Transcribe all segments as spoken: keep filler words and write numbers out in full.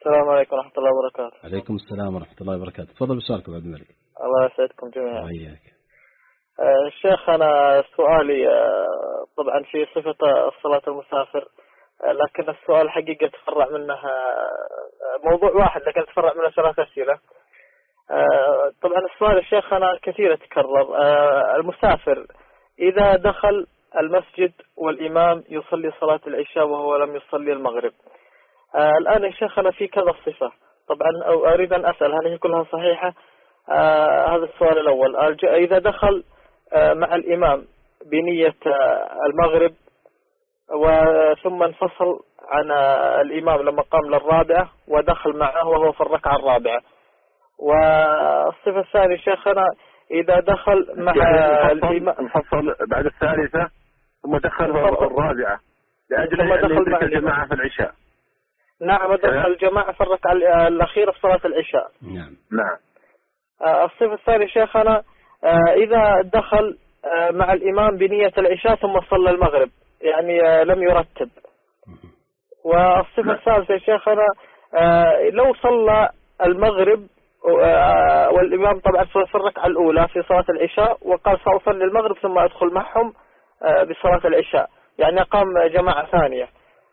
السلام عليكم ورحمة الله وبركاته. عليكم السلام ورحمة الله وبركاته. تفضل بسؤالك عبد الملك. الله يسعدكم جميعا. وإياك. آه الشيخ، أنا سؤالي آه طبعا في صفة الصلاة المسافر، آه لكن السؤال حقيقة تفرع منها آه موضوع واحد لكن تفرع منه ثلاث أسئلة. آه طبعا السؤال الشيخ أنا كثير يتكرر. آه المسافر إذا دخل المسجد والإمام يصلي صلاة العشاء وهو لم يصلي المغرب، آه الآن يا شيخ أنا في كذا صفة، طبعا أريد أن أسأل هل هي كلها صحيحة؟ آه هذا السؤال الأول. إذا دخل آه مع الإمام بنية آه المغرب وثم انفصل عن آه الإمام لما قام للرابعة ودخل معه وهو في الركعة الرابعة. والصفة الثانية شيخنا إذا دخل مع يعني الإمام انفصل بعد الثالثة ثم دخل الرابعة لأجل أن يدرك الجماعة في العشاء. نعم، دخل الجماعة في الركعة الأخيرة في صلاة العشاء. نعم نعم. الصفة الثانية شيخنا إذا دخل مع الإمام بنية العشاء ثم صلى المغرب، يعني لم يرتب. والصفة الثالثة شيخنا لو صلى المغرب والإمام طبعا في الركعة الأولى في صلاة العشاء وقال سأصلي المغرب ثم أدخل معهم بصلاة العشاء، يعني قام جماعة ثانية.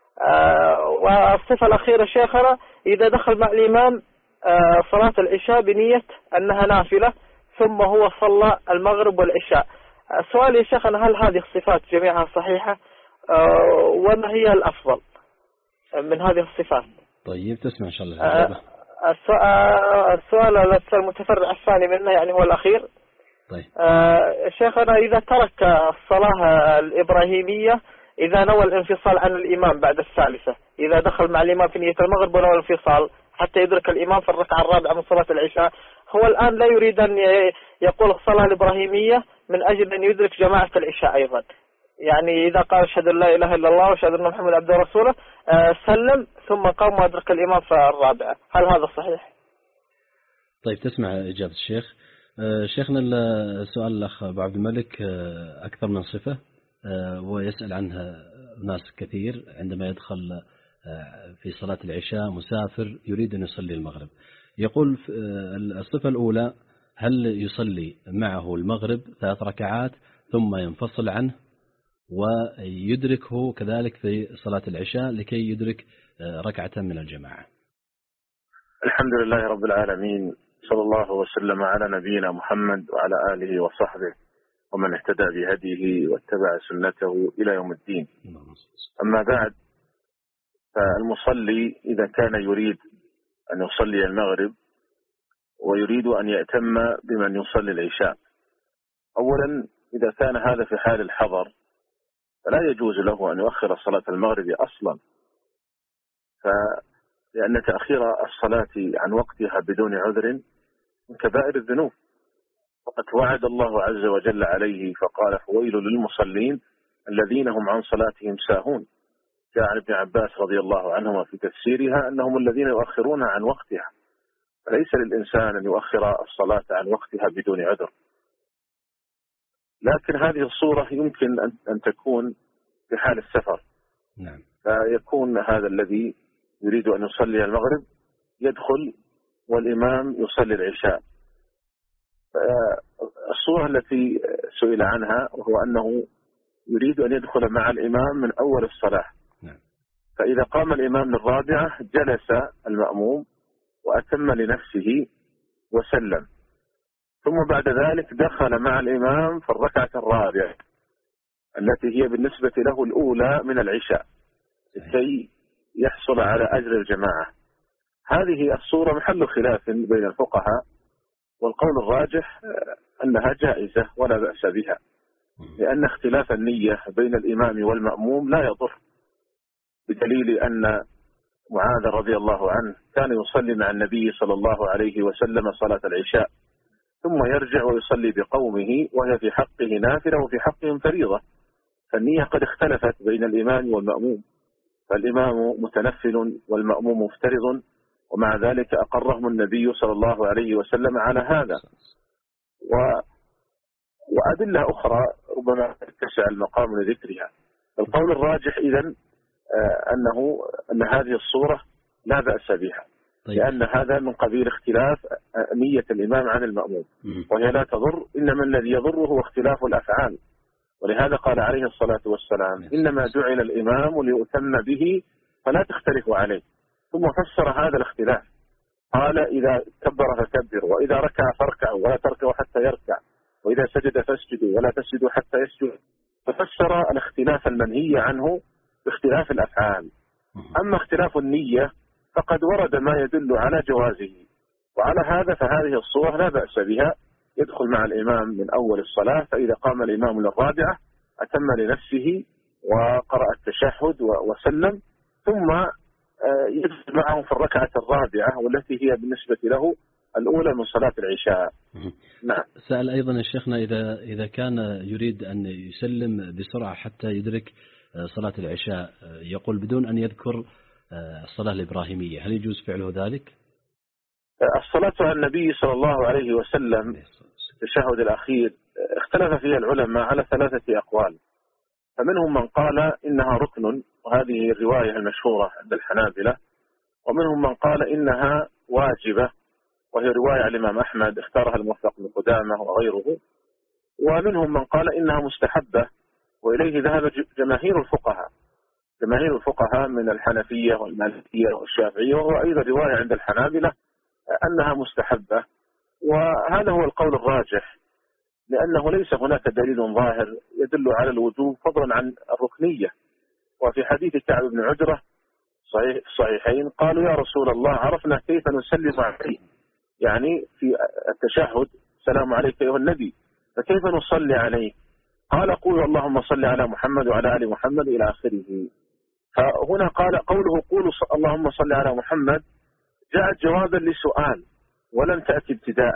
والصفة الأخيرة شيخنا إذا دخل مع الإمام صلاة العشاء بنية أنها نافلة ثم هو صلى المغرب والعشاء. السؤال يا شيخنا هل هذه الصفات جميعها صحيحة وما هي الأفضل من هذه الصفات؟ طيب تسمع إن شاء الله. السؤال المتفرع الثاني منه يعني هو الأخير. طيب شيخنا إذا ترك الصلاة الإبراهيمية إذا نوى الانفصال عن الإمام بعد الثالثة، إذا دخل مع الإمام في نية المغرب ونوى الانفصال حتى يدرك الإمام في الركعة الرابعة من صلاة العشاء، هو الآن لا يريد أن يقول الصلاة الإبراهيمية من أجل أن يدرك جماعة العشاء أيضا، يعني إذا قال أشهد أن لا إله إلا الله وأشهد أن محمد عبده ورسوله سلم ثم قام وأدرك الإمام في الرابعة، هل هذا صحيح؟ طيب تسمع إجابة الشيخ. شيخنا السؤال الأخ أبو عبد الملك أكثر من صفة ويسأل عنها ناس كثير عندما يدخل في صلاة العشاء مسافر يريد أن يصلي المغرب. يقول الصفة الأولى هل يصلي معه المغرب ثلاث ركعات ثم ينفصل عنه ويدركه كذلك في صلاة العشاء لكي يدرك ركعة من الجماعة؟ الحمد لله رب العالمين، صلى الله وسلم على نبينا محمد وعلى آله وصحبه ومن اهتدى بهديه واتبع سنته إلى يوم الدين. أما بعد، فالمصلي إذا كان يريد أن يصلي المغرب ويريد أن يأتم بمن يصلي العشاء، أولا إذا كان هذا في حال الحضر فلا يجوز له أن يؤخر صلاة المغرب أصلا، لأن تأخير الصلاة عن وقتها بدون عذر من كبائر الذنوب، وقد وعد الله عز وجل عليه فقال فويل للمصلين الذين هم عن صلاتهم ساهون. جاء عن ابن عباس رضي الله عنهما في تفسيرها أنهم الذين يؤخرونها عن وقتها، فليس للإنسان أن يؤخر الصلاة عن وقتها بدون عذر. لكن هذه الصورة يمكن أن تكون في حال السفر. نعم. فيكون هذا الذي يريد أن يصلي المغرب يدخل والإمام يصلي العشاء. الصورة التي سئل عنها وهو أنه يريد أن يدخل مع الإمام من أول الصلاة. نعم. فإذا قام الإمام للرابعة جلس المأموم وأتم لنفسه وسلم، ثم بعد ذلك دخل مع الإمام في الركعة الرابعة التي هي بالنسبة له الأولى من العشاء كي يحصل على أجر الجماعة. هذه الصورة محل خلاف بين الفقهاء، والقول الراجح أنها جائزة ولا بأس بها، لأن اختلاف النية بين الإمام والمأموم لا يضر، بدليل أن معاذ رضي الله عنه كان يصلي مع النبي صلى الله عليه وسلم صلاة العشاء ثم يرجع ويصلي بقومه وهي في حقه نافلة وفي حقهم فريضة، فالنية قد اختلفت بين الإمام والمأموم، فالإمام متنفل والمأموم مفترض، ومع ذلك أقرهم النبي صلى الله عليه وسلم على هذا. و... وأدلة أخرى ربما تسع المقام لذكرها. القول الراجح إذن أنه أن هذه الصورة لا بأس بها، طيب. لأن هذا من قبيل اختلاف نية الإمام عن المأموم، وهي لا تضر، إنما الذي يضر هو اختلاف الأفعال. ولهذا قال عليه الصلاة والسلام إنما جعل الإمام ليؤتم به فلا تختلفوا عليه. ثم فسر هذا الاختلاف، قال إذا كبر فكبر، وإذا ركع فاركعوا ولا تركعوا حتى يركع، وإذا سجد فاسجدوا ولا تسجدوا حتى يسجد. ففسر الاختلاف المنهي عنه باختلاف الأفعال. أما اختلاف النية فقد ورد ما يدل على جوازه، وعلى هذا فهذه الصورة لا بأس بها، يدخل مع الإمام من أول الصلاة، فإذا قام الإمام للرابعة أتم لنفسه وقرأ التشهد وسلم، ثم يدخل معهم في الركعة الرابعة والتي هي بالنسبة له الأولى من صلاة العشاء. نعم. سأل أيضا شيخنا إذا إذا كان يريد أن يسلم بسرعة حتى يدرك صلاة العشاء، يقول بدون أن يذكر الصلاة الإبراهيمية، هل يجوز فعله ذلك؟ الصلاة على النبي صلى الله عليه وسلم التشهد الأخير اختلف فيها العلماء على ثلاثة أقوال. فمنهم من قال إنها ركن، وهذه الرواية المشهورة عند الحنابلة، ومنهم من قال إنها واجبة، وهي رواية على الإمام أحمد اختارها الموفق بن قدامة وغيره، ومنهم من قال إنها مستحبة، وإليه ذهب جماهير الفقهاء جماهير الفقهاء من الحنفية والمالكية والشافعية، وهو أيضا رواية عند الحنابلة أنها مستحبة. وهذا هو القول الراجح، لأنه ليس هناك دليل ظاهر يدل على الوجوب فضلا عن الركنية. وفي حديث كعب بن عجرة صحيح الصحيحين قالوا يا رسول الله عرفنا كيف نسلم عليه، يعني في التشهد سلام عليك أيها النبي، فكيف نصلي عليه؟ قال قولوا اللهم صل على محمد وعلى آل محمد إلى آخره. فهنا قال قوله قولوا اللهم صل على محمد جاءت جوابا لسؤال ولم تأتي ابتداء،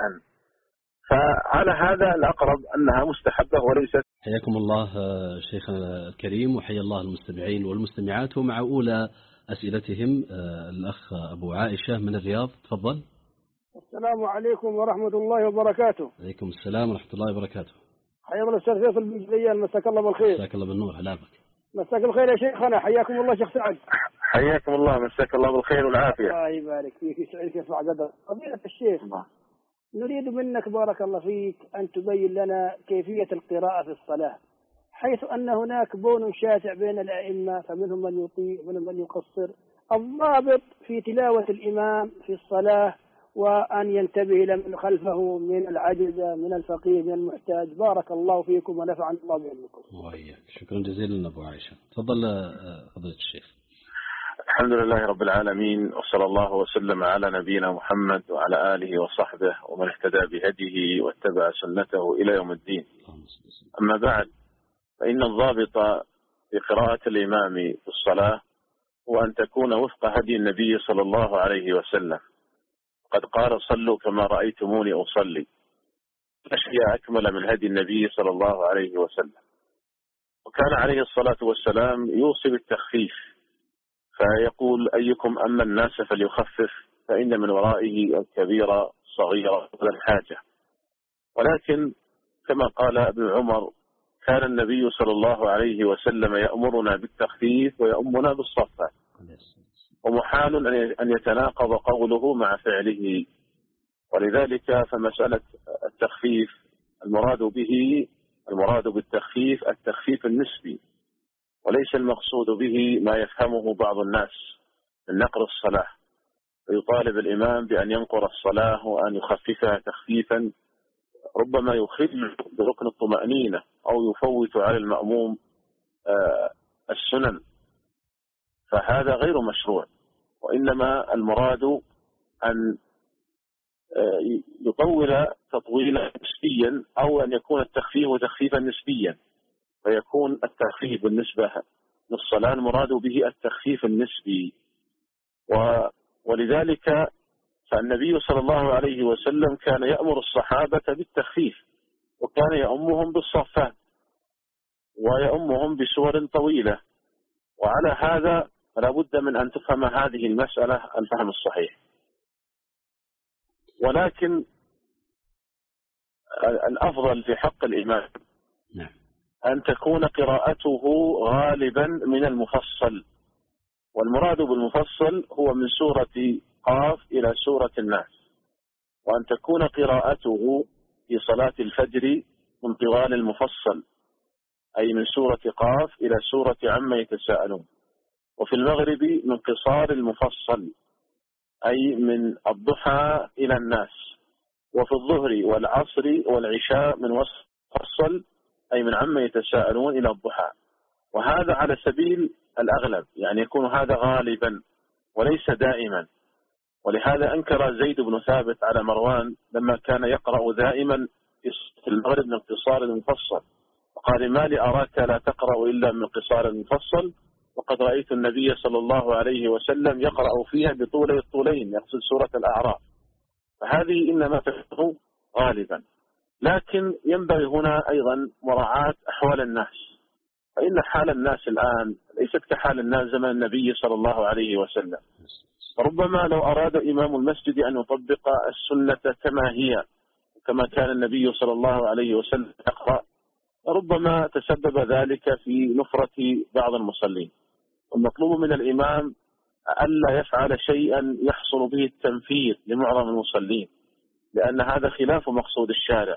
فعلى هذا الأقرب أنها مستحبة وليست. حياكم الله شيخنا الكريم، وحيا الله المستمعين والمستمعات. ومع أولى أسئلتهم الأخ أبو عائشة من الرياض، تفضل. السلام عليكم ورحمة الله وبركاته. عليكم السلام ورحمة الله وبركاته. حيا الله الأستاذ فيصل بن جليان، مساك الله بالخير. مساك الله بالنور، هلا بك. مساك الخير يا شيخنا، حياكم الله شيخ سعد. حياكم الله، مساك الله بالخير والعافية. الله يبارك فيك، يسعدك يرفع قدرك. فضيلة الشيخ الله. نريد منك بارك الله فيك أن تبين لنا كيفية القراءة في الصلاة، حيث أن هناك بون شاسع بين الأئمة، فمنهم من يطيع ومنهم من يقصر. الضابط في تلاوة الإمام في الصلاة، وأن ينتبه لمن خلفه من العجزة من الفقير من المحتاج. بارك الله فيكم ونفعنا الله بعلمكم. وإياك. شكرا جزيلا أبو عائشة. تفضل فضيلة الشيخ. الحمد لله رب العالمين، وصلى الله وسلم على نبينا محمد وعلى آله وصحبه ومن اهتدى بهديه واتبع سنته إلى يوم الدين. أما بعد، فإن الضابط في قراءة الإمام في الصلاة هو أن تكون وفق هدي النبي صلى الله عليه وسلم. قد قال صلوا كما رأيتموني أصلي، لا شيء أكمل من هدي النبي صلى الله عليه وسلم. وكان عليه الصلاة والسلام يوصي بالتخفيف، فيقول أيكم أما الناس فليخفف فإن من ورائه الكبيرة صغيرة ولا الحاجة. ولكن كما قال ابن عمر كان النبي صلى الله عليه وسلم يأمرنا بالتخفيف ويأمنا بالصفة، ومحال أن يتناقض قوله مع فعله. ولذلك فمسألة التخفيف المراد به المراد بالتخفيف التخفيف النسبي، وليس المقصود به ما يفهمه بعض الناس من نقر الصلاة، فيطالب الإمام بأن ينقر الصلاة وأن يخففها تخفيفا ربما يخل بركن الطمأنينة أو يفوت على المأموم السنن، فهذا غير مشروع. وإنما المراد أن يطول تطويلا نسبيا، أو أن يكون التخفيف تخفيفا نسبيا، فيكون التخفيف بالنسبة للصلاة المراد به التخفيف النسبي. ولذلك فالنبي صلى الله عليه وسلم كان يأمر الصحابة بالتخفيف، وكان يأمهم بالصفات ويأمهم بسور طويلة. وعلى هذا فلا بد من أن تفهم هذه المسألة الفهم الصحيح. ولكن الأفضل في حق الإمام أن تكون قراءته غالبا من المفصل، والمراد بالمفصل هو من سورة قاف إلى سورة الناس، وأن تكون قراءته في صلاة الفجر من طوال المفصل، أي من سورة قاف إلى سورة عما يتساءلون، وفي المغرب من قصار المفصل، أي من الضحى إلى الناس، وفي الظهر والعصر والعشاء من وسط المفصل، أي من عما يتساءلون إلى الضحى. وهذا على سبيل الأغلب، يعني يكون هذا غالبا وليس دائما. ولهذا أنكر زيد بن ثابت على مروان لما كان يقرأ دائما في المغرب من قصار المفصل، وقال: ما لي أراك لا تقرأ إلا من قصار المفصل، وقد رأيت النبي صلى الله عليه وسلم يقرأ فيها بطولي الطولين، يقصد سورة الأعراف. فهذه إنما تكون غالبا، لكن ينبغي هنا أيضا مراعاة أحوال الناس، فإن حال الناس الآن ليست كحال الناس زمن النبي صلى الله عليه وسلم. فربما لو أراد إمام المسجد أن يطبق السنة كما هي، كما كان النبي صلى الله عليه وسلم يقرأ، ربما تسبب ذلك في نفرة بعض المصلين. والمطلوب من الإمام ألا يفعل شيئا يحصل به التنفير لمعظم المصلين، لأن هذا خلاف مقصود الشارع.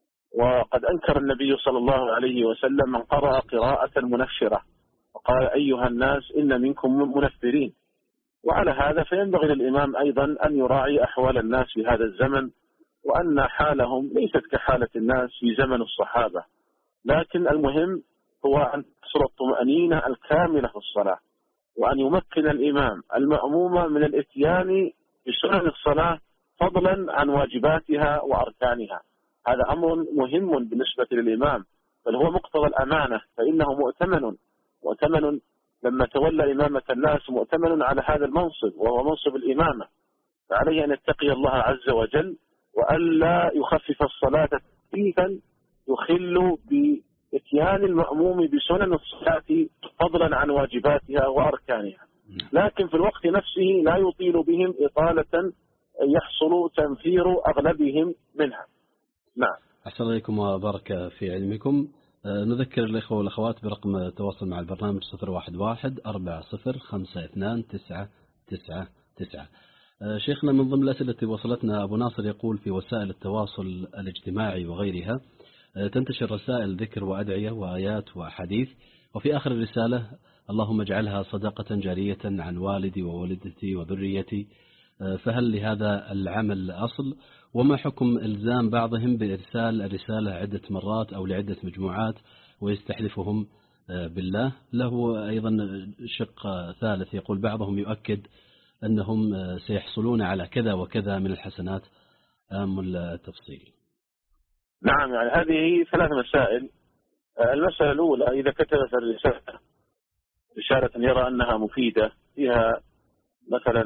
وقد أنكر النبي صلى الله عليه وسلم من قرأ قراءة منفرة، وقال: أيها الناس إن منكم منفرين. وعلى هذا فينبغي للإمام أيضا أن يراعي أحوال الناس في هذا الزمن، وأن حالهم ليست كحالة الناس في زمن الصحابة، لكن المهم هو أن تحصل الطمأنينة الكاملة في الصلاة، وأن يمكن الإمام المأموم من الإتيان بسنن الصلاة فضلا عن واجباتها وأركانها. هذا أمر مهم بالنسبة للإمام، بل هو مقتضى الأمانة، فإنه مؤتمن مؤتمن لما تولى إمامة الناس، مؤتمن على هذا المنصب وهو منصب الإمامة، فعليه أن يتقي الله عز وجل، وألا يخفف الصلاة تخفيفا يخل بإتيان المأموم بسنن الصلاة فضلا عن واجباتها وأركانها، لكن في الوقت نفسه لا يطيل بهم إطالة يحصل تنفير أغلبهم منها. نعم. أحسن عليكم وبارك في علمكم. نذكر الإخوة والأخوات برقم التواصل مع البرنامج صفر واحد واحد أربعة صفر خمسة اثنان تسعة تسعة تسعة. شيخنا، من ضمن الأسئلة التي وصلتنا أبو ناصر يقول: في وسائل التواصل الاجتماعي وغيرها تنتشر رسائل ذكر وأدعية وآيات وأحاديث، وفي آخر الرسالة: اللهم اجعلها صدقة جارية عن والدي ووالدتي وذريتي، فهل لهذا العمل أصل؟ وما حكم إلزام بعضهم بإرسال الرسالة عدة مرات أو لعدة مجموعات ويستحلفهم بالله؟ له أيضا شق ثالث يقول: بعضهم يؤكد أنهم سيحصلون على كذا وكذا من الحسنات، أم التفصيل؟ نعم، يعني هذه ثلاث مسائل. المسألة الأولى: إذا كتبت الرسالة رسالة يرى أنها مفيدة، فيها مثلا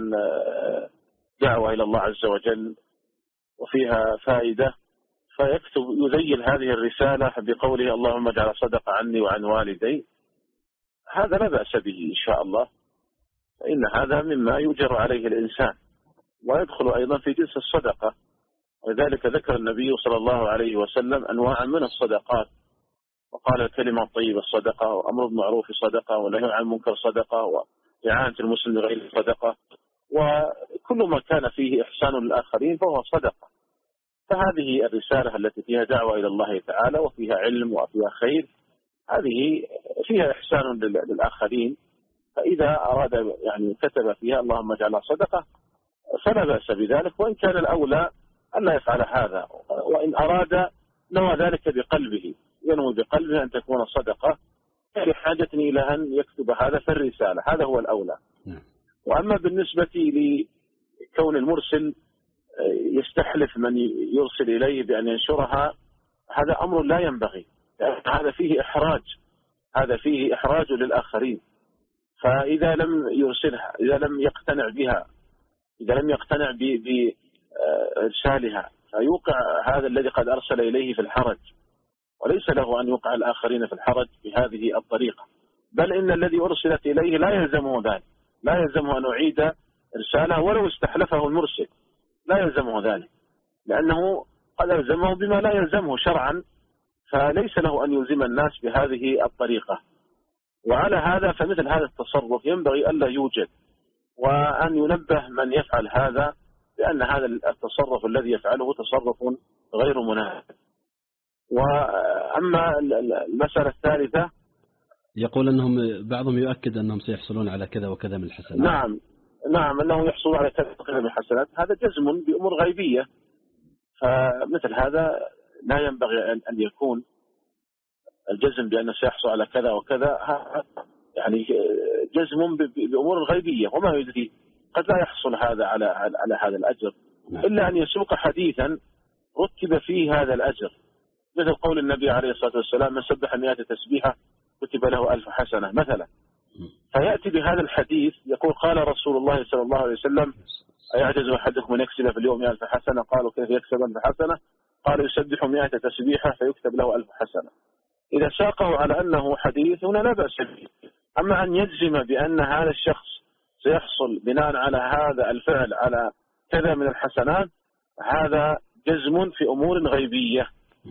دعوة إلى الله عز وجل وفيها فائدة، فيكتب يذيل هذه الرسالة بقوله: اللهم اجعل صدقة عني وعن والدي، هذا لا بأس به إن شاء الله، فإن هذا مما يجر عليه الإنسان، ويدخل أيضا في جنس الصدقة. ولذلك ذكر النبي صلى الله عليه وسلم أنواعا من الصدقات، وقال: الكلمة الطيبة صدقة، وأمر بالمعروف صدقة، ونهي عن المنكر صدقة، وإعانة المسلم بغير صدقة، وكل ما كان فيه إحسان للآخرين فهو صدقة. فهذه الرسالة التي فيها دعوة إلى الله تعالى وفيها علم وفيها خير، هذه فيها إحسان للآخرين، فإذا أراد يعني كتب فيها اللهم اجعلها صدقة فلا بأس بذلك، وإن كان الأولى أن لا يفعل هذا، وإن أراد نوى ذلك بقلبه، ينوي بقلبه أن تكون صدقة لحاجة إلى أن يكتب هذا في الرسالة، هذا هو الأولى. وأما بالنسبة لكون المرسل يستحلف من يرسل إليه بأن ينشرها، هذا أمر لا ينبغي، هذا فيه إحراج، هذا فيه إحراج للآخرين. فإذا لم يرسلها، إذا لم يقتنع بها، إذا لم يقتنع بإرسالها، فيوقع هذا الذي قد أرسل إليه في الحرج، وليس له أن يوقع الآخرين في الحرج بهذه الطريقة. بل إن الذي أرسلت إليه لا يلزمه ذلك، لا يلزمه أن يعيد إرسالها ولو استحلفه المرسل، لا يلزمه ذلك، لأنه قد يلزمه بما لا يلزمه شرعا، فليس له أن يلزم الناس بهذه الطريقة. وعلى هذا فمثل هذا التصرف ينبغي ألا يوجد، وأن ينبه من يفعل هذا بأن هذا التصرف الذي يفعله تصرف غير مناسب. وأما المسألة الثالثة، يقول أنهم بعضهم يؤكد أنهم سيحصلون على كذا وكذا من الحسنات. نعم نعم أنهم يحصلون على كذا وكذا من الحسنات، هذا جزم بأمور غيبية. فمثل هذا لا ينبغي أن يكون الجزم بأنه سيحصل على كذا وكذا، يعني جزم بأمور غيبية وما يدري، قد لا يحصل هذا على على هذا الأجر إلا أن يسوق حديثا رتب فيه هذا الأجر، مثل قول النبي عليه الصلاة والسلام: من سبح مئة تسبيحة كتب له ألف حسنة مثلا. فيأتي بهذا الحديث يقول: قال رسول الله صلى الله عليه وسلم: أيعجز أحدكم من يكسب في اليوم ألف حسنة؟ قالوا: كيف يكسب ألف حسنة؟ قال: يسبح مئة تسبيحة فيكتب له ألف حسنة. إذا ساقه على أنه حديث هنا لا بأس به. أما أن يجزم بأن هذا الشخص سيحصل بناء على هذا الفعل على كذا من الحسنات، هذا جزم في أمور غيبية،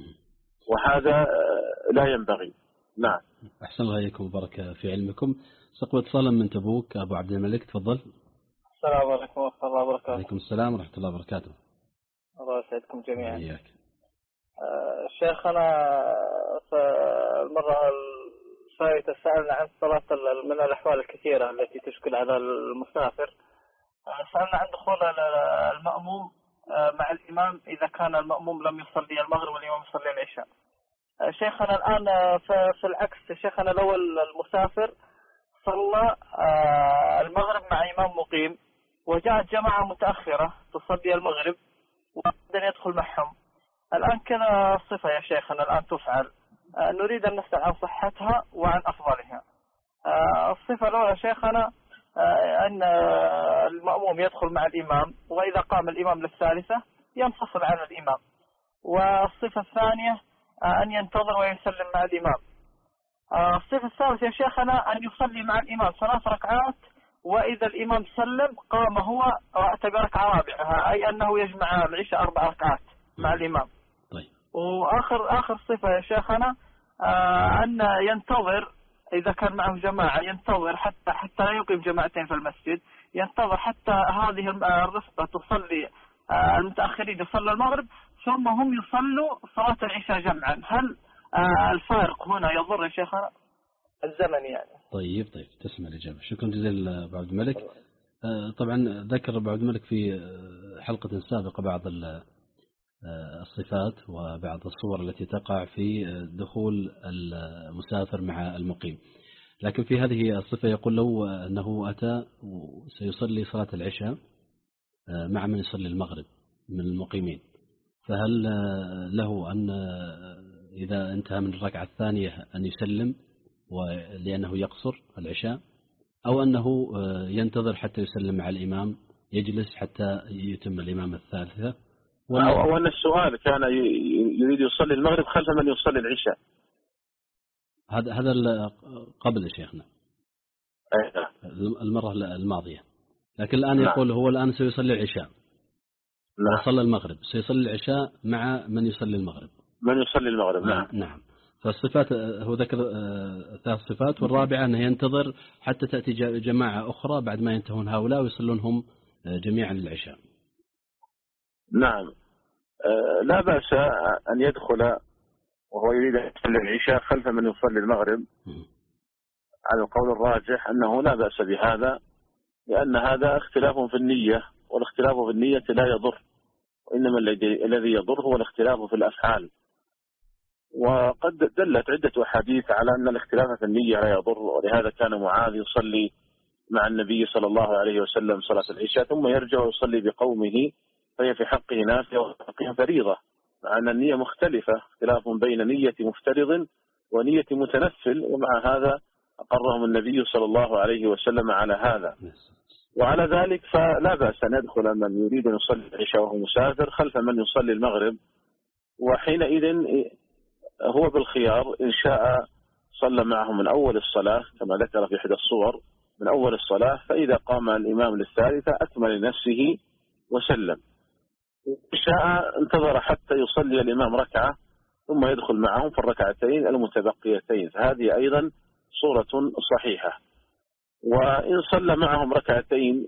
وهذا لا ينبغي. نعم. أحسن الله إليكم وبارك في علمكم. سقوى اتصالا من تبوك أبو عبد الملك، تفضل. السلام عليكم ورحمة الله وبركاته. وعليكم السلام ورحمة الله وبركاته. الله يسعدكم جميعا. إياك. آه شيخنا، في المرة الفائتة سألنا عن صلاة من الأحوال الكثيرة التي تشكل على المسافر. آه سألنا عن دخول المأموم آه مع الإمام إذا كان المأموم لم يصلي المغرب والإمام يصلي العشاء. آه شيخنا الآن في العكس، شيخنا لو المسافر صلى آه المغرب مع إمام مقيم وجاءت جماعة متأخرة تصلي المغرب وبعدين يدخل معهم، الآن كذا صفة يا شيخنا الآن تفعل، آه نريد أن نسأل عن صحتها وعن أفضلها. آه الصفة الأولى شيخنا آه أن المأموم يدخل مع الإمام، وإذا قام الإمام للثالثة ينفصل عن الإمام. والصفة الثانية آه أن ينتظر ويسلم مع الإمام. آه الصفة الثالثة يا شيخنا أن يصلي مع الإمام ثلاث ركعات، وإذا الإمام سلم قام هو وأتى بركعة رابعة، أي أنه يجمع العشاء أربع ركعات مع الإمام. طيب. وآخر آخر صفة يا شيخنا آه أن ينتظر إذا كان معه جماعة، ينتظر حتى حتى لا يقيم جماعتين في المسجد، ينتظر حتى هذه الرفقة تصلي آه المتأخرين يصلوا المغرب ثم هم يصلوا صلاة العشاء جمعا. هل آه الفارق هنا يضر يا شيخنا الزمن يعني؟ طيب طيب تسمع الإجابة. شكرا جزيلا أبو عبد الملك. آه طبعا ذكر أبو عبد الملك في حلقة سابقة بعض الصفات وبعض الصور التي تقع في دخول المسافر مع المقيم، لكن في هذه الصفة يقول لو أنه أتى سيصلي صلاة العشاء مع من يصلي المغرب من المقيمين، فهل له أن إذا انتهى من الركعة الثانية أن يسلم ولأنه يقصر العشاء، أو أنه ينتظر حتى يسلم مع الإمام يجلس حتى يتم الإمام الثالثة؟ أو أن السؤال كان يريد يصلي المغرب خلف من يصلي العشاء. هذا هذا قبل شيخنا المرة الماضية، لكن الآن يقول هو الآن سيصلي العشاء. لا صلى المغرب سيصلي العشاء مع من يصلي المغرب. من يصلي المغرب نعم. نعم. فالصفات هو ذكر ثلاث صفات، والرابعة أنه ينتظر حتى تأتي جماعة أخرى بعد ما ينتهون هؤلاء ويصلون هم جميعا العشاء. نعم. لا بأس أن يدخل وهو يريد أن يصلي العشاء خلف من يصلي المغرب. على القول الراجح أنه لا بأس بهذا، لأن هذا اختلاف في النية، والاختلاف في النية لا يضر، وإنما الذي يضر هو الاختلاف في الأفعال. وقد دلت عدة أحاديث على أن الاختلاف في النية لا يضر، ولهذا كان معاذ يصلي مع النبي صلى الله عليه وسلم صلاة العشاء ثم يرجع ويصلي بقومه، فهي في حقه نافلة وفي حقه فريضة، مع أن النية مختلفة، اختلاف بين نية مفترض ونية متنفل، ومع هذا أقرهم النبي صلى الله عليه وسلم على هذا. وعلى ذلك فلا بأس أن يدخل من يريد أن يصلي العشاء وهو مسافر خلف من يصلي المغرب، وحينئذ هو بالخيار إن شاء صلى معه من أول الصلاة كما ذكر في إحدى الصور من أول الصلاة، فإذا قام الإمام للثالثة أكمل لنفسه وسلم، إن شاء انتظر حتى يصلي الإمام ركعة ثم يدخل معهم في الركعتين المتبقيتين، فهذه أيضا صورة صحيحة. وإن صلى معهم ركعتين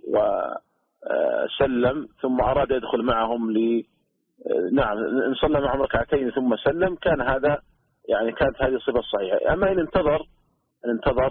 وسلم ثم أراد يدخل معهم ل نعم إن صلى معهم ركعتين ثم سلم كان هذا يعني كانت هذه الصفة الصحيحة. أما إن انتظر إن انتظر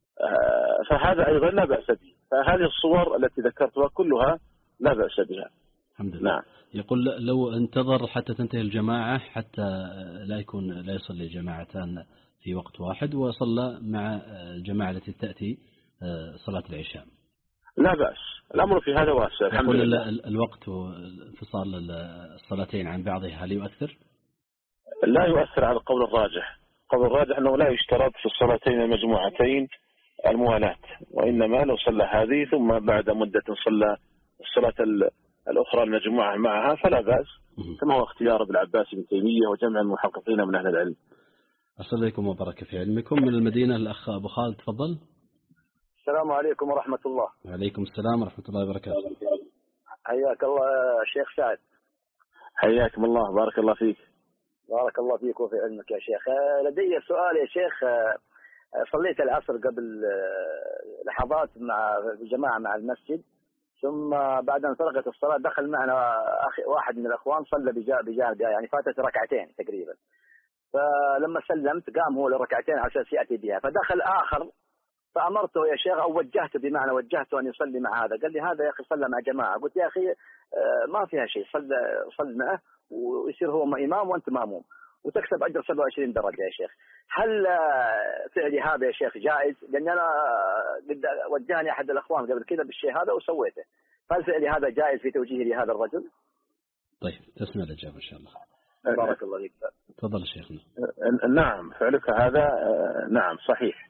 فهذا أيضا لا بأس به. فهذه الصور التي ذكرتها كلها لا بأس بها. الحمد لله. نعم. يقول لو انتظر حتى تنتهي الجماعة حتى لا يكون لا يصلي جماعتان في وقت واحد وصلى مع الجماعة التي تأتي صلاة العشاء لا بأس. الأمر في هذا واسع. الحمد لله. الوقت وانفصال الصلاتين عن بعضها هل يؤثر؟ لا يؤثر على القول الراجح. القول الراجح أنه لا يشترط في الصلاتين المجموعتين الموالاة، وإنما لو صلى هذه ثم بعد مدة صلى الصلاة الأخرى المجموعة معها فلا بأس، كما هو اختيار ابن عباس بن تيمية وجمع المحققين من أهل العلم. أحسن إليكم وبارك في علمكم. من المدينة الأخ أبو خالد تفضل. السلام عليكم ورحمة الله. وعليكم السلام ورحمة الله وبركاته. حياك الله شيخ سعد. حياكم الله بارك الله فيك. بارك الله فيك وفي علمك يا شيخ. لدي سؤال يا شيخ. صليت العصر قبل لحظات مع جماعة مع المسجد، ثم بعد أن فرغت الصلاة دخل معنا أخي واحد من الأخوان صلى بجانب يعني فاتت ركعتين تقريبا، فلما سلمت قام هو لركعتين على أساس يأتي بها، فدخل آخر فأمرته يا شيخ أو وجهته بمعنى وجهته أن يصلي مع هذا، قال لي هذا يا أخي صلى مع جماعة. قلت يا أخي ما فيها شيء، صل صل معه ويصير هو إمام وأنت ماموم وتكسب أجر سبعة وعشرين درجة يا شيخ. هل فعلي هذا يا شيخ جائز؟ لأن أنا قد وجهني أحد الأخوان قبل كذا بالشيء هذا وسويته، فهل فعلي هذا جائز في توجيهي لهذا الرجل؟ طيب تسمع الإجابة إن شاء الله. بارك الله فيك. تفضل شيخنا. نعم فعلك هذا نعم صحيح،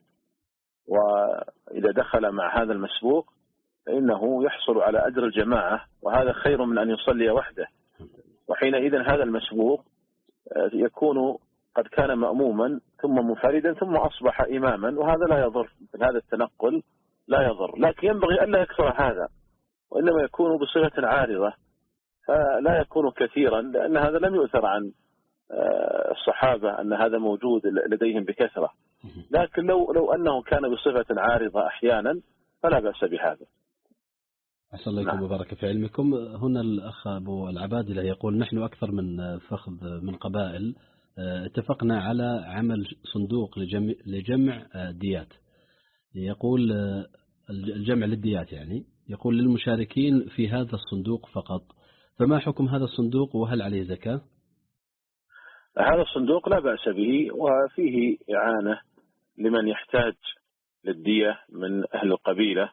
وإذا دخل مع هذا المسبوق فإنه يحصل على أجر الجماعة، وهذا خير من أن يصلي وحده، وحينئذ هذا المسبوق يكون قد كان مأموما ثم منفردا ثم أصبح إماما، وهذا لا يضر. مثل هذا التنقل لا يضر، لكن ينبغي ألا يكثر هذا، وإنما يكون بصفة عارضة، فلا يكون كثيرا، لأن هذا لم يؤثر عن الصحابة أن هذا موجود لديهم بكثرة. لكن لو لو أنه كان بصفة عارضة أحيانا فلا بأس بهذا. أحسن الله إليكم وبارك في علمكم. هنا الأخ أبو العبادلة يقول نحن أكثر من فخذ من قبائل اتفقنا على عمل صندوق لجمع, لجمع ديات، يقول الجمع للديات يعني، يقول للمشاركين في هذا الصندوق فقط، فما حكم هذا الصندوق وهل عليه زكاة؟ هذا الصندوق لا بأس به، وفيه إعانة لمن يحتاج للدية من أهل القبيلة،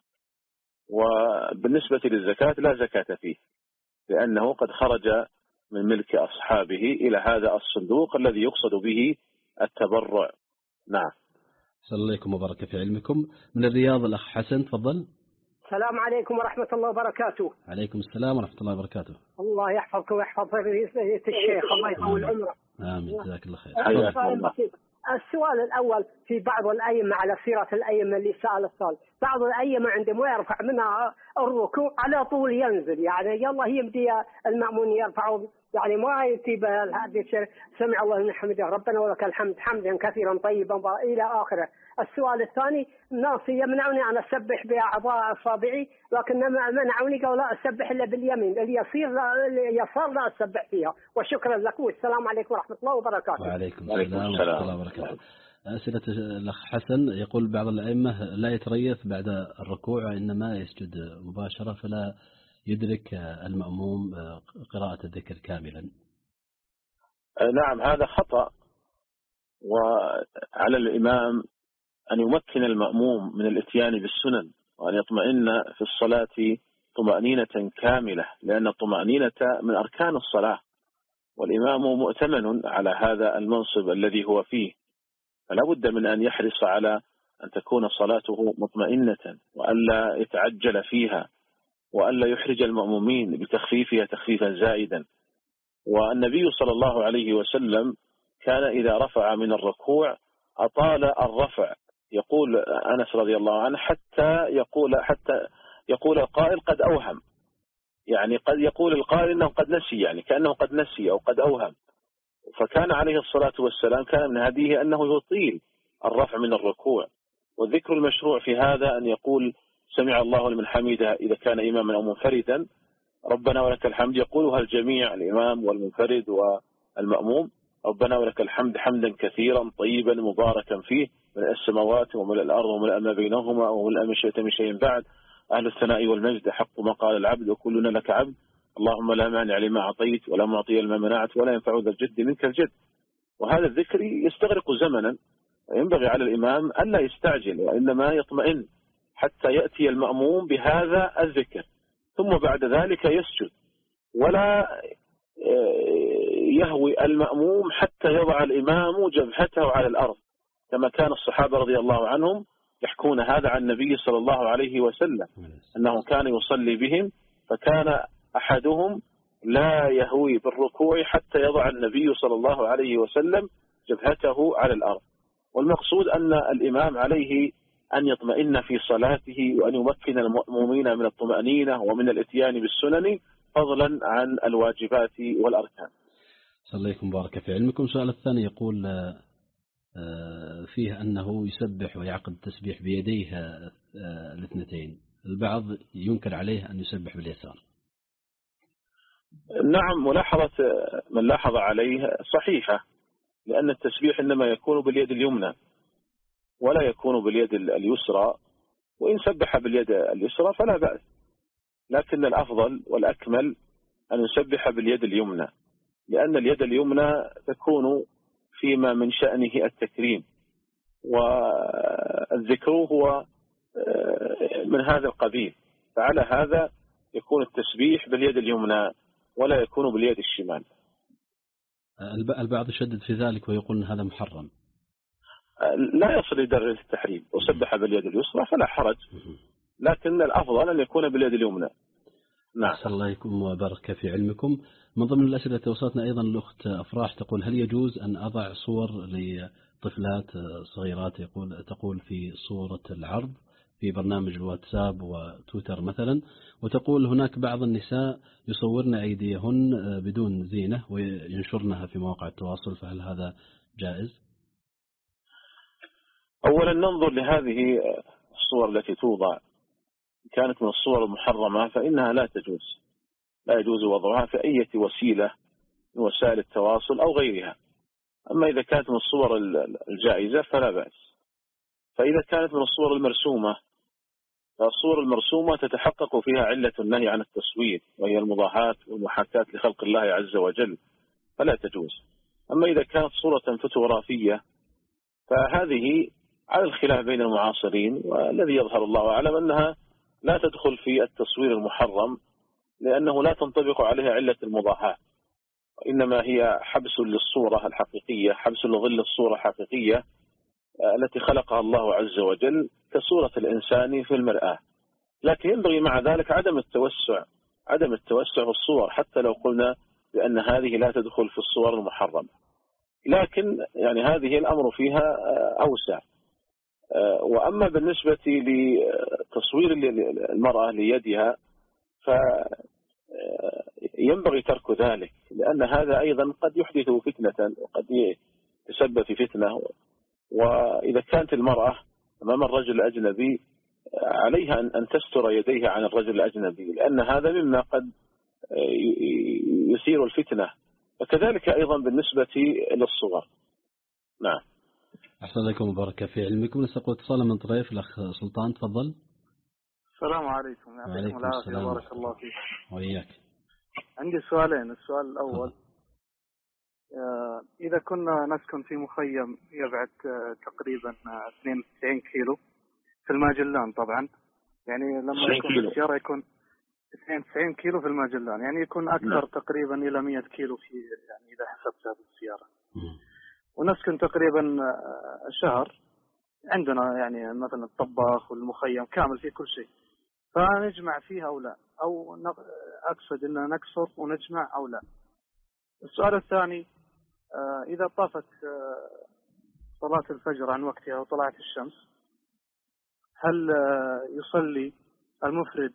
وبالنسبة للزكاة لا زكاة فيه، لأنه قد خرج من ملك أصحابه إلى هذا الصندوق الذي يقصد به التبرع. نعم. صلى الله عليكم وبارك في علمكم. من الرياض الأخ حسن تفضل. السلام عليكم ورحمة الله وبركاته. عليكم السلام ورحمة الله وبركاته. الله يحفظك ويحفظ ذرية الشيخ، الله يطول عمره. آمين جزاك الله خير. السؤال الأول، في بعض الأئمة على سيرة الأئمة اللي سأل السؤال، بعض الأئمة عندما يرفع منها الركوع على طول ينزل، يعني يلا يمدي المأمون يرفعوا، يعني ما يتيب الحديث سمع الله من حمده ربنا ولك الحمد حمدا كثيرا طيبا إلى آخره. السؤال الثاني، ناس يمنعوني أن أسبح بأعضاء أصابعي، لكن منعوني قالوا لا أسبح إلا باليمين، اليسير اليسار لا أسبح فيها. وشكرا لكم والسلام عليكم ورحمة الله وبركاته. وعليكم السلام ورحمة الله وبركاته. أسئلة الأخ حسن يقول بعض الأئمة لا يتريث بعد الركوع وإنما يسجد مباشرة، فلا يدرك المأموم قراءة الذكر كاملا. نعم هذا خطأ، وعلى الإمام أن يمكن المأموم من الاتيان بالسنن، وأن يطمئن في الصلاة طمأنينة كاملة، لأن الطمأنينة من أركان الصلاة، والإمام مؤتمن على هذا المنصب الذي هو فيه، فلا بد من أن يحرص على أن تكون صلاته مطمئنة، وألا يتعجل فيها، وألا يحرج المأمومين بتخفيفها تخفيفا زائدا. والنبي صلى الله عليه وسلم كان إذا رفع من الركوع أطال الرفع، يقول أنس رضي الله عنه حتى يقول حتى يقول القائل قد أوهم، يعني قد يقول القائل إنه قد نسي، يعني كأنه قد نسي أو قد أوهم. فكان عليه الصلاة والسلام كان من هديه أنه يطيل الرفع من الركوع، والذكر المشروع في هذا أن يقول سمع الله لمن حمده إذا كان إماما أو منفردا، ربنا ولك الحمد يقولها الجميع الإمام والمنفرد والمأموم، ربنا ولك الحمد حمدا كثيرا طيبا مباركا فيه من السماوات ومن الأرض ومن ما بينهما ومن ما شئت من شيء بعد، أهل الثناء والمجد حق ما قال العبد وكلنا لك عبد، اللهم لا مانع لما أعطيت ولا معطي لما منعت ولا ينفع ذا الجد منك الجد. وهذا الذكر يستغرق زمنا، ينبغي على الإمام ألا يستعجل وإنما يطمئن حتى يأتي المأموم بهذا الذكر، ثم بعد ذلك يسجد، ولا يهوي المأموم حتى يضع الإمام جبهته على الأرض، كما كان الصحابة رضي الله عنهم يحكون هذا عن النبي صلى الله عليه وسلم أنه كان يصلي بهم، فكان أحدهم لا يهوي بالركوع حتى يضع النبي صلى الله عليه وسلم جبهته على الأرض. والمقصود أن الإمام عليه أن يطمئن في صلاته وأن يمكن المؤمنين من الطمأنينة ومن الاتيان بالسنن فضلا عن الواجبات والأركان. صلى الله عليكم بارك في علمكم. سؤال الثاني يقول فيه أنه يسبح ويعقد التسبيح بيديه الاثنتين، البعض ينكر عليه أن يسبح باليسار. نعم، ملاحظة من لاحظ عليه صحيحة، لأن التسبيح إنما يكون باليد اليمنى ولا يكون باليد اليسرى، وإن سبح باليد اليسرى فلا بأس، لكن الأفضل والأكمل أن يسبح باليد اليمنى، لأن اليد اليمنى تكون فيما من شأنه التكريم، والذكر هو من هذا القبيل، فعلى هذا يكون التسبيح باليد اليمنى ولا يكون باليد الشمال. البعض يشدد في ذلك ويقول أن هذا محرم. لا يصل لدرجة التحريم، وسبح باليد اليسرى فلا حرج، لكن الأفضل أن يكون باليد اليمنى. نعم. أحسن الله عليكم وبارك في علمكم. من ضمن الأسئلة التي وصلتنا أيضا الأخت أفراح تقول هل يجوز أن أضع صور لطفلات صغيرات يقول تقول في صورة العرض في برنامج الواتساب وتويتر مثلا، وتقول هناك بعض النساء يصورن أيديهن بدون زينة وينشرنها في مواقع التواصل، فهل هذا جائز؟ أولا ننظر لهذه الصور التي توضع، كانت من الصور المحرمة فإنها لا تجوز، لا يجوز وضعها في أي وسيلة من وسائل التواصل أو غيرها. أما إذا كانت من الصور الجائزة فلا بأس. فإذا كانت من الصور المرسومة، فالصور المرسومة تتحقق فيها علة النهي عن التصوير، وهي المضاهاة والمحاكاة لخلق الله عز وجل، فلا تجوز. أما إذا كانت صورة فوتوغرافية فهذه على الخلاف بين المعاصرين، والذي يظهر الله أعلم أنها لا تدخل في التصوير المحرم، لأنه لا تنطبق عليها علة المضاهاة، إنما هي حبس للصورة الحقيقية، حبس لظل الصورة الحقيقية التي خلقها الله عز وجل كصورة الإنسان في المرآة. لكن ينبغي مع ذلك عدم التوسع عدم التوسع في الصور، حتى لو قلنا بأن هذه لا تدخل في الصور المحرمة، لكن يعني هذه الأمر فيها أوسع. وأما بالنسبة لتصوير المرأة ليدها فينبغي ترك ذلك، لأن هذا أيضا قد يحدث فتنة وقد يتسبب في فتنة. وإذا كانت المرأة أمام الرجل الأجنبي عليها أن تستر يديها عن الرجل الأجنبي، لأن هذا مما قد يثير الفتنة، وكذلك أيضا بالنسبة للصور. نعم. أحسن لكم وبارك في علمكم. نستقبل اتصالا من طريف الأخ سلطان، تفضل. السلام عليكم. يعطيكم العافية وبارك الله فيك. وإياك. عندي سؤالين. السؤال الأول، إذا كنا نسكن في مخيم يبعد تقريبا اثنين وتسعين كيلو في الماجلان، طبعا يعني لما يكون السيارة يكون اثنين وتسعين كيلو في الماجلان، يعني يكون أكثر م. تقريبا إلى مئة كيلو في يعني إذا حسبتها بالسيارة، م. ونسكن تقريبا شهر، عندنا يعني مثلا الطباخ والمخيم كامل فيه كل شيء، فنجمع فيها أو لا، أو أقصد أن نكسر ونجمع أو لا. السؤال الثاني، إذا طافت صلاة الفجر عن وقتها وطلعت الشمس، هل يصلي المفرد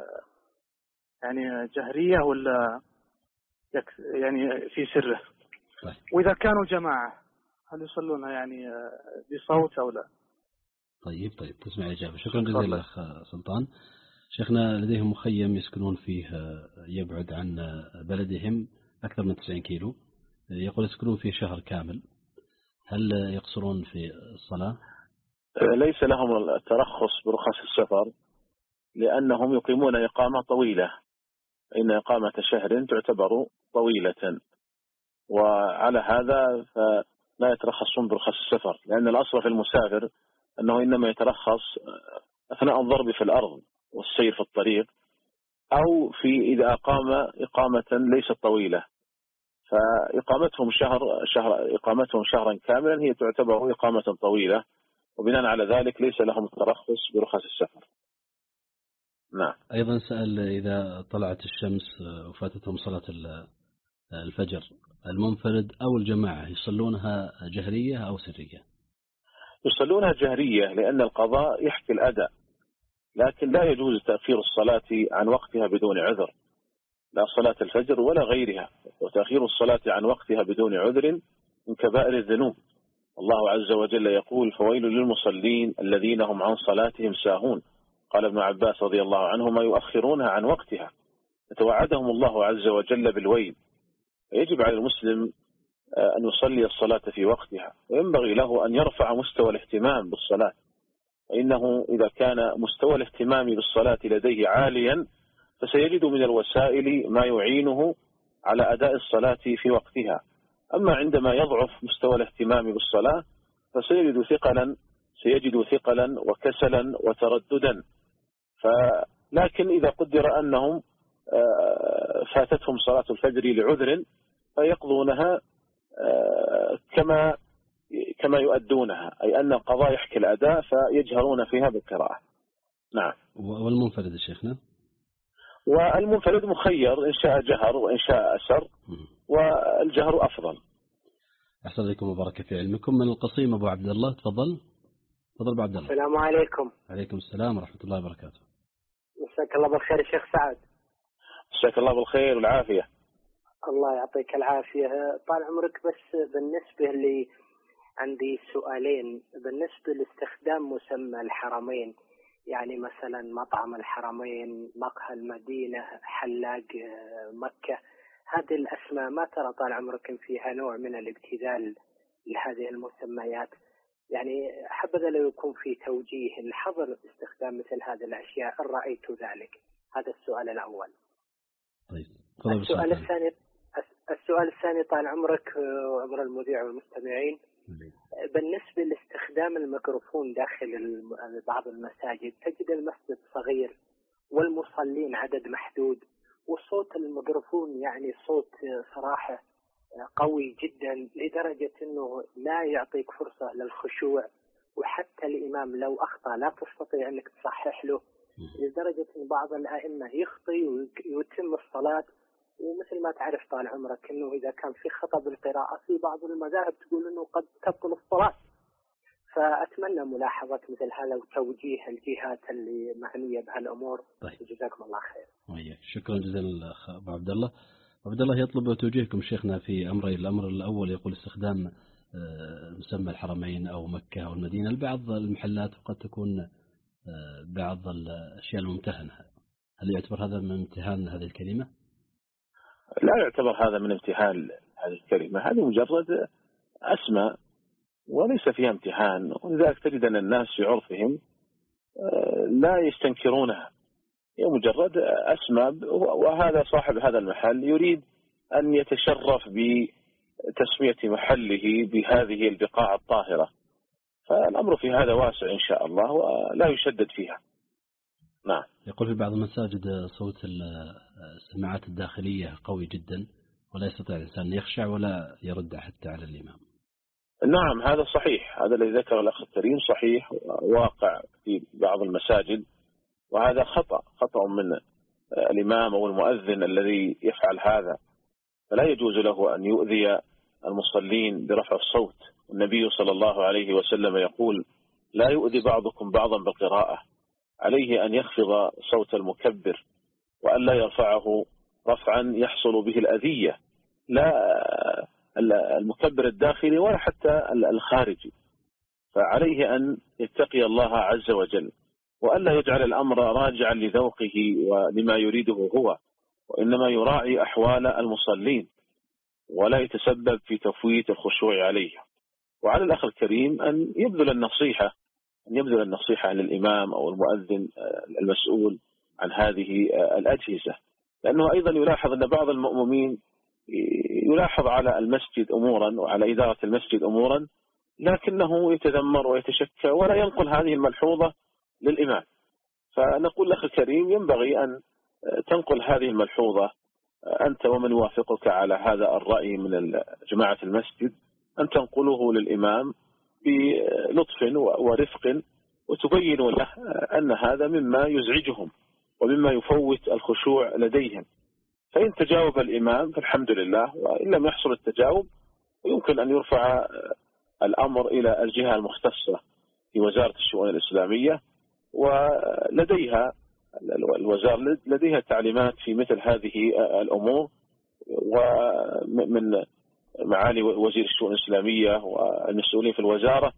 يعني جهرية ولا يعني في سره؟ وإذا كانوا جماعة هل يصلونها يعني بصوت أو لا؟ طيب طيب تسمع الإجابة. شكرا جزيلا أخ سلطان. شيخنا لديهم مخيم يسكنون فيه يبعد عن بلدهم أكثر من تسعين كيلو، يقول يسكنون فيه شهر كامل، هل يقصرون في الصلاة؟ ليس لهم الترخص برخص السفر لأنهم يقيمون إقامة طويلة، إن إقامة شهر تعتبر طويلة، وعلى هذا فلا يترخصون برخص السفر، لأن الأصل في المسافر أنه إنما يترخص أثناء الضرب في الأرض والسير في الطريق، أو في إذا أقام إقامة ليست طويلة. فإقامتهم شهر شهر إقامتهم شهرا كاملا هي تعتبر إقامة طويلة، وبناء على ذلك ليس لهم الترخص برخص السفر. نعم. أيضا سأل إذا طلعت الشمس وفاتتهم صلاة الفجر، المنفرد أو الجماعة يصلونها جهرية أو سرية؟ يصلونها جهرية، لأن القضاء يحكي الأداء، لكن لا يجوز تأخير الصلاة عن وقتها بدون عذر، لا صلاة الفجر ولا غيرها. وتأخير الصلاة عن وقتها بدون عذر من كبائر الذنوب. الله عز وجل يقول: فويل للمصلين الذين هم عن صلاتهم ساهون. قال ابن عباس رضي الله عنهما: يؤخرونها عن وقتها، يتوعدهم الله عز وجل بالويل. يجب على المسلم أن يصلي الصلاة في وقتها، وينبغي له أن يرفع مستوى الاهتمام بالصلاة، فإنه إذا كان مستوى الاهتمام بالصلاة لديه عاليا فسيجد من الوسائل ما يعينه على أداء الصلاة في وقتها. أما عندما يضعف مستوى الاهتمام بالصلاة فسيجد ثقلا سيجد ثقلا وكسلا وترددا. فلكن إذا قدر أنهم فاتتهم صلاة الفجر لعذر فيقضونها كما كما يؤدونها، أي أن القضاء يحكي الأداء فيجهرون فيها بالقراءة. نعم. والمنفرد شيخنا؟ والمنفرد مخير، إن شاء جهر وإن شاء أسر، والجهر أفضل. أحسن عليكم وبارك في علمكم. من القصيم أبو عبد الله، تفضل. تفضل أبو عبد الله. السلام عليكم. عليكم السلام ورحمة الله وبركاته. مساك الله بالخير الشيخ سعد. مساك الله بالخير والعافية. الله يعطيك العافية. طال عمرك، بس بالنسبة لي عندي سؤالين بالنسبة لاستخدام مسمى الحرمين، يعني مثلا مطعم الحرمين، مقهى المدينة، حلاق مكة، هذه الأسماء ما ترى طال عمرك فيها نوع من الابتذال لهذه المسميات؟ يعني حبذا لو يكون في توجيه الحظر استخدام مثل هذه الأشياء، إن رأيت ذلك. هذا السؤال الأول. طيب. السؤال الثاني السؤال الثاني طال عمرك وعمر المذيع والمستمعين، بالنسبة لاستخدام الميكروفون داخل بعض المساجد، تجد المسجد صغير والمصلين عدد محدود، وصوت الميكروفون يعني صوت صراحة قوي جدا لدرجة أنه لا يعطيك فرصة للخشوع، وحتى الإمام لو أخطأ لا تستطيع أنك تصحح له، لدرجة أن بعض الأئمة يخطي ويتم الصلاة. ومثل ما تعرف طال عمرك أنه إذا كان في خطأ بالقراءة في بعض المذاهب تقول أنه قد تبطل الصلاة. فأتمنى ملاحظة مثل هذا وتوجيه الجهات اللي معنية بهالأمور. طيب. جزاكم الله خير. وياك. شكرا جزيلا أخ أبو عبد الله. عبد الله يطلب توجيهكم شيخنا في أمرين. الأمر الأول يقول استخدام مسمى الحرمين أو مكة أو المدينة لبعض المحلات، وقد تكون بعض الأشياء الممتهنة، هل يعتبر هذا من امتهان هذه الكلمة؟ لا يعتبر هذا من امتهان هذه الكلمة، هذه مجرد أسماء وليس فيها امتهان، ولذلك تجد أن الناس في عرفهم لا يستنكرونها، هي مجرد أسماء، وهذا صاحب هذا المحل يريد أن يتشرف بتسمية محله بهذه البقاع الطاهرة، فالأمر في هذا واسع إن شاء الله ولا يشدد فيها. نعم. يقول في بعض المساجد صوت السماعات الداخلية قوي جدا ولا يستطيع الإنسان يخشع ولا يرد حتى على الإمام. نعم هذا صحيح، هذا الذي ذكر الأخ الكريم صحيح، واقع في بعض المساجد، وهذا خطأ خطأ من الإمام أو المؤذن الذي يفعل هذا، فلا يجوز له أن يؤذي المصلين برفع الصوت. النبي صلى الله عليه وسلم يقول: لا يؤذي بعضكم بعضا بالقراءة، عليه أن يخفض صوت المكبر وأن لا يرفعه رفعا يحصل به الأذية، لا المكبر الداخلي ولا حتى الخارجي. فعليه أن يتقي الله عز وجل، وألا يجعل الأمر راجعا لذوقه ولما يريده هو، وإنما يراعي أحوال المصلين ولا يتسبب في تفويت الخشوع عليه. وعلى الأخ الكريم أن يبذل النصيحة أن يبذل النصيحة للإمام أو المؤذن المسؤول عن هذه الأجهزة، لأنه أيضا يلاحظ أن بعض المؤمنين يلاحظ على المسجد أمورا وعلى إدارة المسجد أمورا، لكنه يتذمر ويتشكى ولا ينقل هذه الملحوظة للإمام. فنقول لأخي الكريم ينبغي أن تنقل هذه الملحوظة أنت ومن يوافقك على هذا الرأي من جماعة المسجد، أن تنقله للإمام بلطف ورفق وتبين له أن هذا مما يزعجهم ومما يفوت الخشوع لديهم. فإن تجاوب الإمام فالحمد لله، وإن لم يحصل التجاوب يمكن أن يرفع الأمر إلى الجهة المختصة في وزارة الشؤون الإسلامية، ولديها الوزارة لديها تعليمات في مثل هذه الأمور، ومن معالي وزير الشؤون الإسلامية والمسؤولين في الوزارة.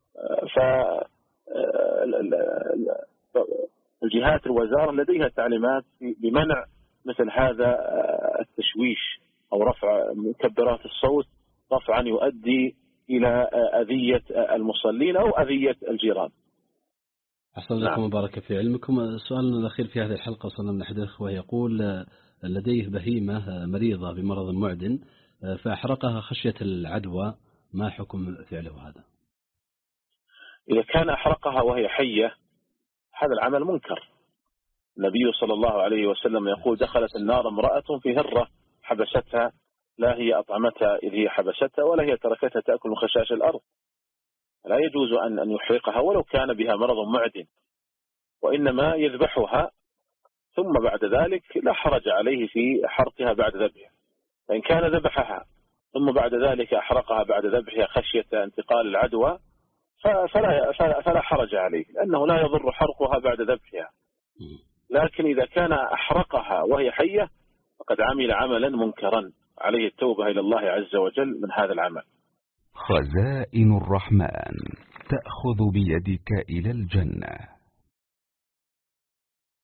فالجهات الوزارة لديها تعليمات بمنع مثل هذا التشويش أو رفع مكبرات الصوت رفعا يؤدي إلى أذية المصلين أو أذية الجيران. أحسن لكم وبارك في علمكم. السؤال الأخير في هذه الحلقة وصلنا من أحد الأخوة يقول لديه بهيمة مريضة بمرض معدن فأحرقها خشية العدوى، ما حكم فعله هذا؟ إذا كان أحرقها وهي حية هذا العمل منكر. النبي صلى الله عليه وسلم يقول دخلت النار امرأة في هرة حبستها، لا هي أطعمتها إذ هي حبستها ولا هي تركتها تأكل من خشاش الأرض. لا يجوز أن أن يحرقها ولو كان بها مرض معدن، وإنما يذبحها ثم بعد ذلك لا حرج عليه في حرقها بعد ذبحها. فإن كان ذبحها ثم بعد ذلك أحرقها بعد ذبحها خشية انتقال العدوى فلا, فلا حرج عليه، لأنه لا يضر حرقها بعد ذبحها. لكن إذا كان أحرقها وهي حية فقد عمل عملا منكرا، عليه التوبة إلى الله عز وجل من هذا العمل. خزائن الرحمن تأخذ بيدك إلى الجنة.